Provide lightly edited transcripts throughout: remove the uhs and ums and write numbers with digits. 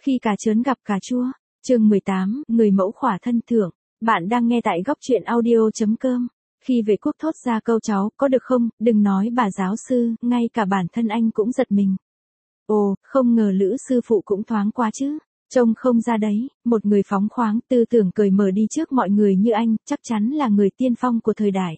Khi cà chớn gặp cà chua, chương 18, người mẫu khỏa thân thưởng. Bạn đang nghe tại góc truyện audio.com. Khi Vệ Quốc thốt ra câu cháu, có được không, đừng nói bà giáo sư, ngay cả bản thân anh cũng giật mình. Ồ, không ngờ Lữ sư phụ cũng thoáng quá chứ. Trông không ra đấy, một người phóng khoáng, tư tưởng cởi mở đi trước mọi người như anh, chắc chắn là người tiên phong của thời đại.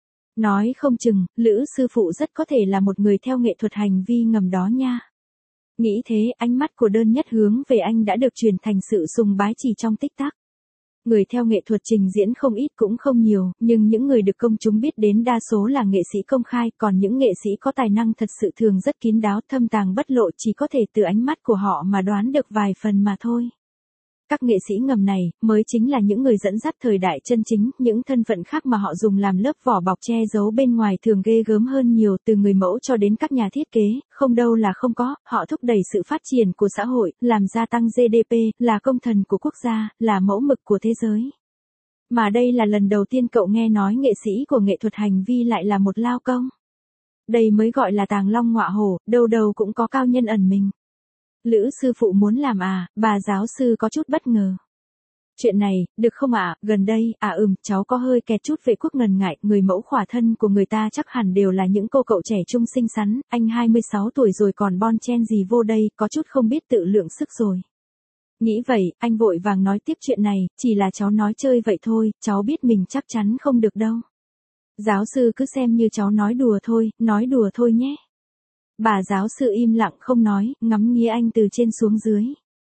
Nói không chừng, Lữ sư phụ rất có thể là một người theo nghệ thuật hành vi ngầm đó nha. Nghĩ thế, ánh mắt của Đơn Nhất hướng về anh đã được truyền thành sự sùng bái chỉ trong tích tắc. Người theo nghệ thuật trình diễn không ít cũng không nhiều, nhưng những người được công chúng biết đến đa số là nghệ sĩ công khai, còn những nghệ sĩ có tài năng thật sự thường rất kín đáo, thâm tàng bất lộ, chỉ có thể từ ánh mắt của họ mà đoán được vài phần mà thôi. Các nghệ sĩ ngầm này, mới chính là những người dẫn dắt thời đại chân chính, những thân phận khác mà họ dùng làm lớp vỏ bọc che giấu bên ngoài thường ghê gớm hơn nhiều, từ người mẫu cho đến các nhà thiết kế, không đâu là không có, họ thúc đẩy sự phát triển của xã hội, làm gia tăng GDP, là công thần của quốc gia, là mẫu mực của thế giới. Mà đây là lần đầu tiên cậu nghe nói nghệ sĩ của nghệ thuật hành vi lại là một lao công. Đây mới gọi là tàng long ngọa hổ, đâu đâu cũng có cao nhân ẩn mình. Lữ sư phụ muốn làm à, bà giáo sư có chút bất ngờ. Chuyện này, được không ạ, gần đây, cháu có hơi kẹt chút. Vệ Quốc ngần ngại, người mẫu khỏa thân của người ta chắc hẳn đều là những cô cậu trẻ trung xinh xắn, anh 26 tuổi rồi còn bon chen gì vô đây, có chút không biết tự lượng sức rồi. Nghĩ vậy, anh vội vàng nói tiếp chuyện này, chỉ là cháu nói chơi vậy thôi, cháu biết mình chắc chắn không được đâu. Giáo sư cứ xem như cháu nói đùa thôi nhé. Bà giáo sư im lặng không nói, ngắm nghía anh từ trên xuống dưới.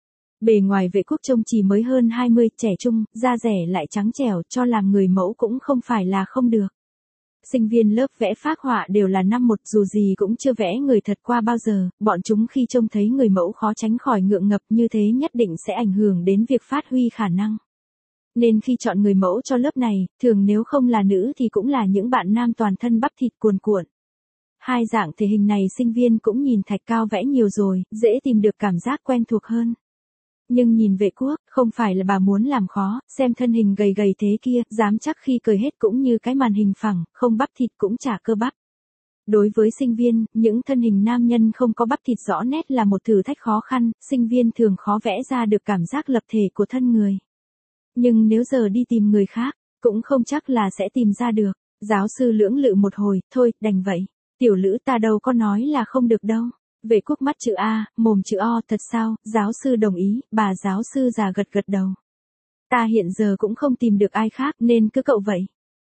Bề ngoài Vệ Quốc trông chỉ mới hơn 20, trẻ trung, da rẻ lại trắng trẻo, cho làm người mẫu cũng không phải là không được. Sinh viên lớp vẽ phác họa đều là năm một, dù gì cũng chưa vẽ người thật qua bao giờ, bọn chúng khi trông thấy người mẫu khó tránh khỏi ngượng ngập, như thế nhất định sẽ ảnh hưởng đến việc phát huy khả năng. Nên khi chọn người mẫu cho lớp này, thường nếu không là nữ thì cũng là những bạn nam toàn thân bắp thịt cuồn cuộn. Hai dạng thể hình này sinh viên cũng nhìn Thạch Cao vẽ nhiều rồi, dễ tìm được cảm giác quen thuộc hơn. Nhưng nhìn Vệ Quốc, không phải là bà muốn làm khó, xem thân hình gầy gầy thế kia, dám chắc khi cười hết cũng như cái màn hình phẳng, không bắp thịt cũng chả cơ bắp. Đối với sinh viên, những thân hình nam nhân không có bắp thịt rõ nét là một thử thách khó khăn, sinh viên thường khó vẽ ra được cảm giác lập thể của thân người. Nhưng nếu giờ đi tìm người khác, cũng không chắc là sẽ tìm ra được. Giáo sư lưỡng lự một hồi, thôi, đành vậy. Tiểu Lữ ta đâu có nói là không được đâu. Vệ Quốc mắt chữ A, mồm chữ O, thật sao, giáo sư đồng ý, bà giáo sư già gật gật đầu. Ta hiện giờ cũng không tìm được ai khác nên cứ cậu vậy.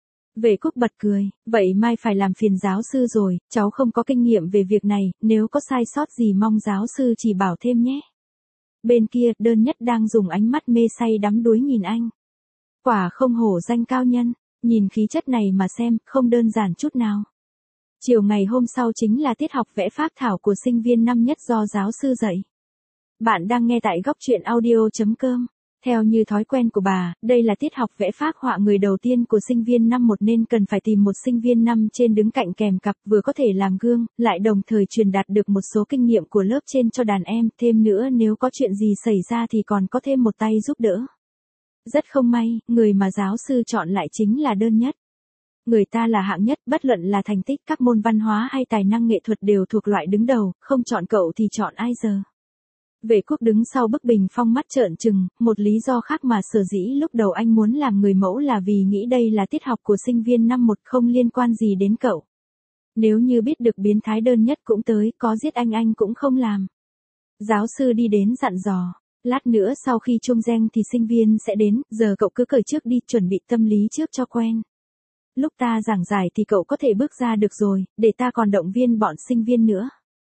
Vệ Quốc bật cười, vậy mai phải làm phiền giáo sư rồi, cháu không có kinh nghiệm về việc này, nếu có sai sót gì mong giáo sư chỉ bảo thêm nhé. Bên kia, Đơn Nhất đang dùng ánh mắt mê say đắm đuối nhìn anh. Quả không hổ danh cao nhân, nhìn khí chất này mà xem, không đơn giản chút nào. Chiều ngày hôm sau chính là tiết học vẽ phác thảo của sinh viên năm nhất do giáo sư dạy. Bạn đang nghe tại góc truyện audio.com. Theo như thói quen của bà, đây là tiết học vẽ phác họa người đầu tiên của sinh viên năm 1 nên cần phải tìm một sinh viên năm trên đứng cạnh kèm cặp vừa có thể làm gương, lại đồng thời truyền đạt được một số kinh nghiệm của lớp trên cho đàn em, thêm nữa nếu có chuyện gì xảy ra thì còn có thêm một tay giúp đỡ. Rất không may, người mà giáo sư chọn lại chính là Đơn Nhất. Người ta là hạng nhất, bất luận là thành tích các môn văn hóa hay tài năng nghệ thuật đều thuộc loại đứng đầu, không chọn cậu thì chọn ai giờ. Vệ Quốc đứng sau bức bình phong mắt trợn trừng, một lý do khác mà sở dĩ lúc đầu anh muốn làm người mẫu là vì nghĩ đây là tiết học của sinh viên năm 1 không liên quan gì đến cậu. Nếu như biết được biến thái Đơn Nhất cũng tới, có giết anh cũng không làm. Giáo sư đi đến dặn dò. Lát nữa sau khi chuông reng thì sinh viên sẽ đến, giờ cậu cứ cởi trước đi, chuẩn bị tâm lý trước cho quen. Lúc ta giảng giải thì cậu có thể bước ra được rồi, để ta còn động viên bọn sinh viên nữa.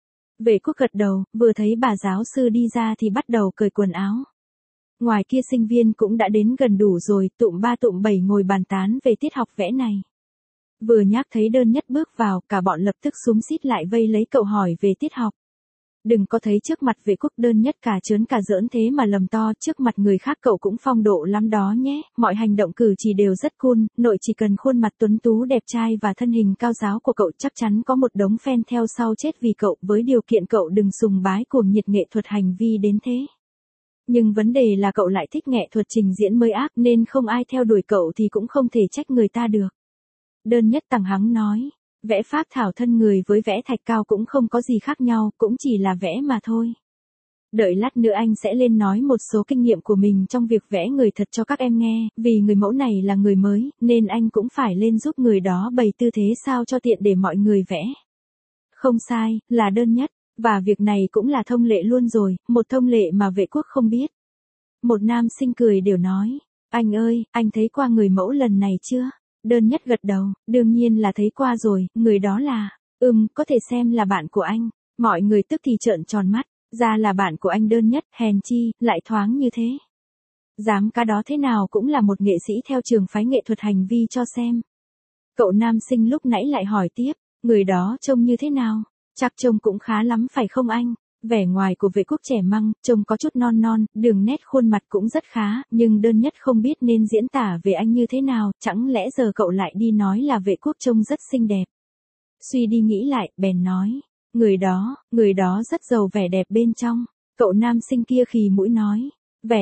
Vệ Quốc gật đầu, vừa thấy bà giáo sư đi ra thì bắt đầu cởi quần áo. Ngoài kia sinh viên cũng đã đến gần đủ rồi, tụm 3 tụm 7 ngồi bàn tán về tiết học vẽ này. Vừa nhắc thấy Đơn Nhất bước vào, cả bọn lập tức xúm xít lại vây lấy cậu hỏi về tiết học. Đừng có thấy trước mặt Vệ Quốc Đơn Nhất cả trớn cả giỡn thế mà lầm to, trước mặt người khác cậu cũng phong độ lắm đó nhé, mọi hành động cử chỉ đều rất cool, nội chỉ cần khuôn mặt tuấn tú đẹp trai và thân hình cao ráo của cậu chắc chắn có một đống fan theo sau chết vì cậu, với điều kiện cậu đừng sùng bái cuồng nhiệt nghệ thuật hành vi đến thế. Nhưng vấn đề là cậu lại thích nghệ thuật trình diễn mới ác nên không ai theo đuổi cậu thì cũng không thể trách người ta được. Đơn Nhất tằng hắng nói. Vẽ phác thảo thân người với vẽ Thạch Cao cũng không có gì khác nhau, cũng chỉ là vẽ mà thôi. Đợi lát nữa anh sẽ lên nói một số kinh nghiệm của mình trong việc vẽ người thật cho các em nghe, vì người mẫu này là người mới, nên anh cũng phải lên giúp người đó bày tư thế sao cho tiện để mọi người vẽ. Không sai, là đơn nhất, và việc này cũng là thông lệ luôn rồi, một thông lệ mà vệ quốc không biết. Một nam sinh cười đều nói, anh ơi, anh thấy qua người mẫu lần này chưa? Đơn nhất gật đầu, đương nhiên là thấy qua rồi, người đó là, có thể xem là bạn của anh. Mọi người tức thì trợn tròn mắt, ra là bạn của anh đơn nhất, hèn chi, lại thoáng như thế. Dám cá đó thế nào cũng là một nghệ sĩ theo trường phái nghệ thuật hành vi cho xem. Cậu nam sinh lúc nãy lại hỏi tiếp, người đó trông như thế nào? Chắc trông cũng khá lắm phải không anh? Vẻ ngoài của vệ quốc trẻ măng, trông có chút non non, đường nét khuôn mặt cũng rất khá, nhưng đơn nhất không biết nên diễn tả về anh như thế nào, chẳng lẽ giờ cậu lại đi nói là vệ quốc trông rất xinh đẹp. Suy đi nghĩ lại, bèn nói, người đó rất giàu vẻ đẹp bên trong. Cậu nam sinh kia khì mũi nói, vẻ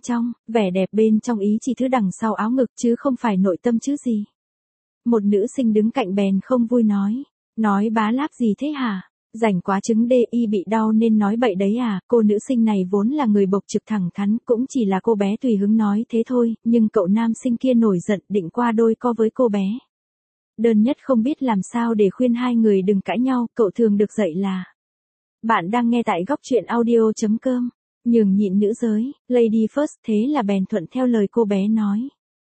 đẹp bên trong ý chỉ thứ đằng sau áo ngực chứ không phải nội tâm chứ gì. Một nữ sinh đứng cạnh bèn không vui nói bá láp gì thế hả? Rảnh quá trứng DI bị đau nên nói bậy đấy à? Cô nữ sinh này vốn là người bộc trực thẳng thắn, cũng chỉ là cô bé tùy hứng nói thế thôi, nhưng cậu nam sinh kia nổi giận định qua đôi co với cô bé. Đơn nhất không biết làm sao để khuyên hai người đừng cãi nhau, cậu thường được dạy là. Bạn đang nghe tại góc truyện audio.com. Nhường nhịn nữ giới, lady first, thế là bèn thuận theo lời cô bé nói.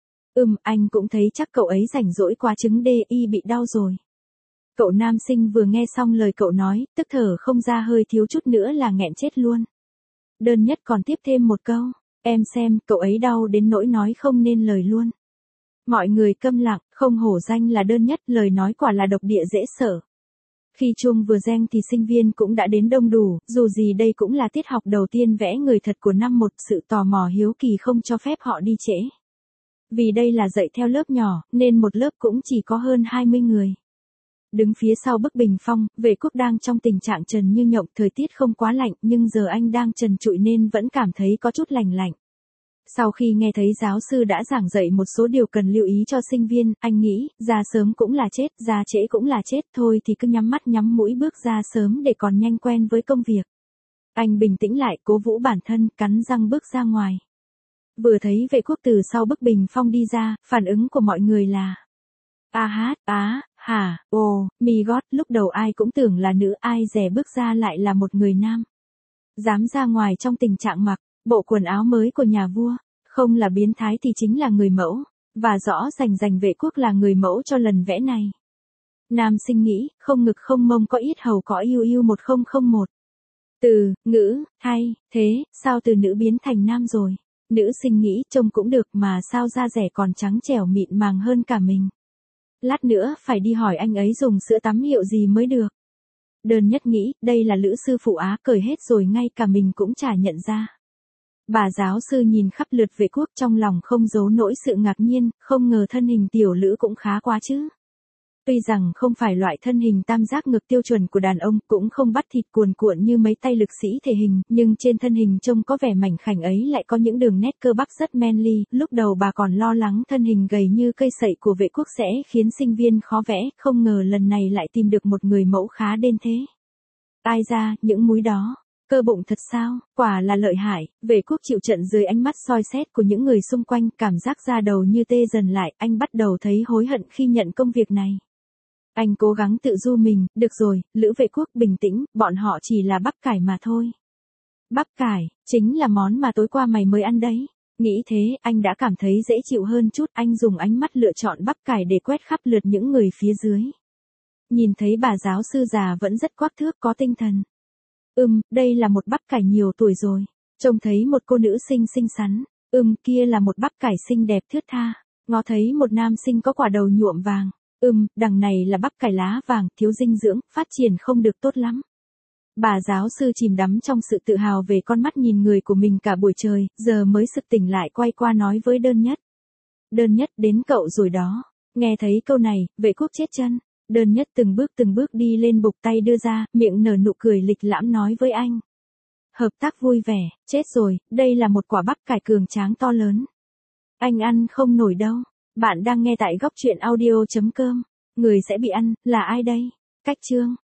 Anh cũng thấy chắc cậu ấy rảnh rỗi quá trứng DI bị đau rồi. Cậu nam sinh vừa nghe xong lời cậu nói, tức thở không ra hơi thiếu chút nữa là nghẹn chết luôn. Đơn nhất còn tiếp thêm một câu, em xem, cậu ấy đau đến nỗi nói không nên lời luôn. Mọi người câm lặng, không hổ danh là đơn nhất, lời nói quả là độc địa dễ sợ. Khi chuông vừa reng thì sinh viên cũng đã đến đông đủ, dù gì đây cũng là tiết học đầu tiên vẽ người thật của năm 1, sự tò mò hiếu kỳ không cho phép họ đi trễ. Vì đây là dạy theo lớp nhỏ, nên một lớp cũng chỉ có hơn 20 người. Đứng phía sau bức bình phong, vệ quốc đang trong tình trạng trần như nhộng, thời tiết không quá lạnh, nhưng giờ anh đang trần trụi nên vẫn cảm thấy có chút lành lạnh. Sau khi nghe thấy giáo sư đã giảng dạy một số điều cần lưu ý cho sinh viên, anh nghĩ, ra sớm cũng là chết, ra trễ cũng là chết, thôi thì cứ nhắm mắt nhắm mũi bước ra sớm để còn nhanh quen với công việc. Anh bình tĩnh lại, cố vũ bản thân, cắn răng bước ra ngoài. Vừa thấy vệ quốc từ sau bức bình phong đi ra, phản ứng của mọi người là my god, lúc đầu ai cũng tưởng là nữ, ai dè bước ra lại là một người nam. Dám ra ngoài trong tình trạng mặc bộ quần áo mới của nhà vua, không là biến thái thì chính là người mẫu, và rõ rành vệ quốc là người mẫu cho lần vẽ này. Nam sinh nghĩ, không ngực không mông có yết hầu có yêu 1001. Từ, ngữ, hay, thế, sao từ nữ biến thành nam rồi? Nữ sinh nghĩ, trông cũng được mà sao da rẻ còn trắng trẻo mịn màng hơn cả mình. Lát nữa phải đi hỏi anh ấy dùng sữa tắm hiệu gì mới được. Đơn nhất nghĩ, đây là lữ sư phụ Á, cởi hết rồi ngay cả mình cũng chả nhận ra. Bà giáo sư nhìn khắp lượt vệ quốc trong lòng không giấu nỗi sự ngạc nhiên, không ngờ thân hình tiểu lữ cũng khá quá chứ. Tuy rằng không phải loại thân hình tam giác ngực tiêu chuẩn của đàn ông, cũng không bắt thịt cuồn cuộn như mấy tay lực sĩ thể hình, nhưng trên thân hình trông có vẻ mảnh khảnh ấy lại có những đường nét cơ bắp rất manly. Lúc đầu bà còn lo lắng thân hình gầy như cây sậy của vệ quốc sẽ khiến sinh viên khó vẽ, không ngờ lần này lại tìm được một người mẫu khá đến thế. Ai ra, những múi đó, cơ bụng thật sao, quả là lợi hại. Vệ quốc chịu trận dưới ánh mắt soi xét của những người xung quanh, cảm giác da đầu như tê dần lại, anh bắt đầu thấy hối hận khi nhận công việc này. Anh cố gắng tự du mình, được rồi, Lữ vệ quốc bình tĩnh, bọn họ chỉ là bắp cải mà thôi. Bắp cải, chính là món mà tối qua mày mới ăn đấy. Nghĩ thế, anh đã cảm thấy dễ chịu hơn chút, anh dùng ánh mắt lựa chọn bắp cải để quét khắp lượt những người phía dưới. Nhìn thấy bà giáo sư già vẫn rất quắc thước có tinh thần. Đây là một bắp cải nhiều tuổi rồi. Trông thấy một cô nữ sinh xinh xắn. Kia là một bắp cải xinh đẹp thướt tha. Ngó thấy một nam sinh có quả đầu nhuộm vàng. Đằng này là bắp cải lá vàng, thiếu dinh dưỡng, phát triển không được tốt lắm. Bà giáo sư chìm đắm trong sự tự hào về con mắt nhìn người của mình cả buổi trời, giờ mới sực tỉnh lại quay qua nói với đơn nhất. Đơn nhất, đến cậu rồi đó. Nghe thấy câu này, vệ quốc chết chân. Đơn nhất từng bước đi lên bục tay đưa ra, miệng nở nụ cười lịch lãm nói với anh. Hợp tác vui vẻ, chết rồi, đây là một quả bắp cải cường tráng to lớn. Anh ăn không nổi đâu. Bạn đang nghe tại góc truyện audio.com. Người sẽ bị ăn, là ai đây? Cách chương.